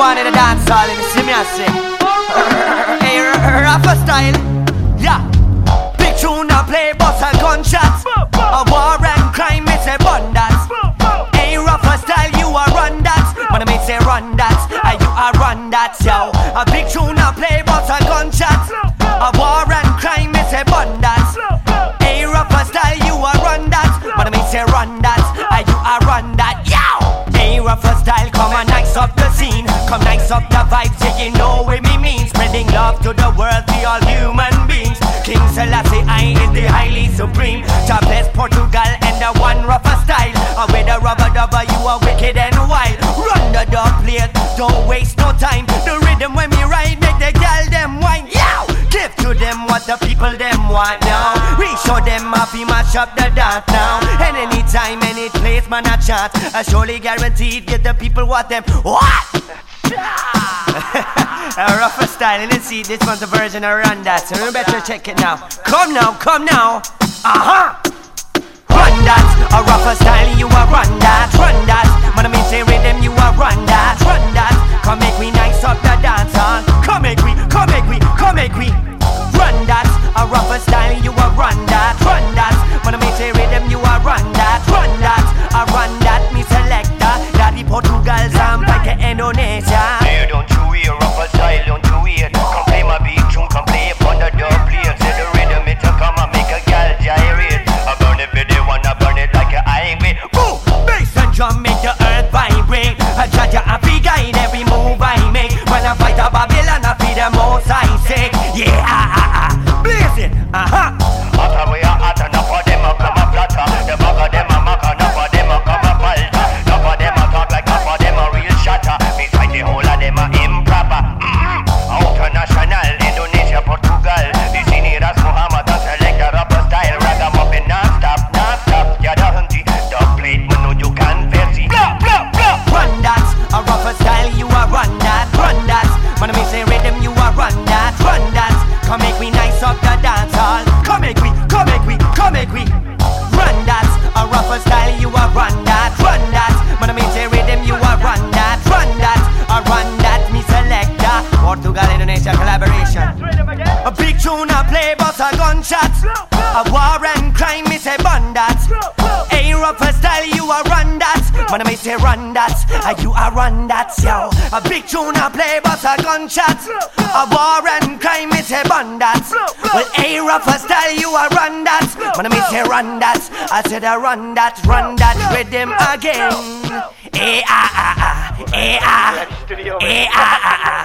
one in the dance hall, you see me I say. Hey, rapper style, yeah. Big tune I play, boss a gunshots. A war and crime, me say abundance. Hey, rapper style, you a run that. But I may say run that, and you a run that, yo. A big tune I play, boss a gunshots. A war and crime, me say abundance. Hey, rapper style, you a run that. But I may say run that, and you a run that, yo. Hey, rapper style, come and nice up the scene. Come nice up the vibes, yeah, you know what me mean. Spreading love to the world, we all human beings. King Selassie I is the highly supreme. To bless Portugal and the one rapper style. And with a rubber dubber, you are wicked and wild. Run the dub plate, don't waste no time. The rhythm when we ride, make the girl them whine. Yow! Give to them what the people them want now. We show them how we mash up the dance now. And anytime, any place, man a chance. I surely guaranteed get the people what them what? A rougher style, and let's see, this one's a version of Run That. So you better check it now. Come now, come now. Run that, a rougher style, you are run that, run that. Man, I mean say rhythm, you are run that, run that. Come make we nice up the dance hall. Come make we, come make we, come make we. Run that, a rougher style, you are run that, run that. Man, I mean say rhythm, you are run that, run that. I run that, me selector. Daddy Portugal, Zambia, Indonesia. Hey, don't you hear rougher style, don't you hear? Come play my beat tune, come play it on the dub plate. Say the rhythm, it'll come and make a gal gyrate. I burn it for the one, I burn it like a highway. Boom! Bass and drum make the earth vibrate. I judge a happy guide every move I make. When I fight a Babylon, I feed the most I say. Yeah, blaze it, Hotter we are hot, enough of them a come a flatter. The back of them a mock, enough of them a come a falter. Enough of them a talk like enough of them a real shatter. Beside the whole of them a improper. International, Indonesia, Portugal. The seniors Muhammad and select the rapper style. Ragamuffin non-stop, non-stop. Yeah, the hunty, the plate, man, no you can fancy. blah, blah, blah. Run that, a rougher style, you are run that, run that. Man, I mean say rhythm, you are run that, run that. Come make we nice up the dance hall. Come make we, come make we, come make we. Run that, a rougher style, you are run that, run that. Man, I mean say rhythm, you are run that, run that. I run that, me selector. Portugal, Indonesia collaboration. A big tune I play, but a gunshots. A war and crime, me say bun that. A rougher style, you are run that. Man, I may say run that, you are run that, yo. A big tune I play, but a gunshots. A war and crime, me say bun that. Well, a rougher style, you are run that. Man, I may say run that. I said I run that rhythm again. Eh ah ah ah, eh ah, eh ah ah ah.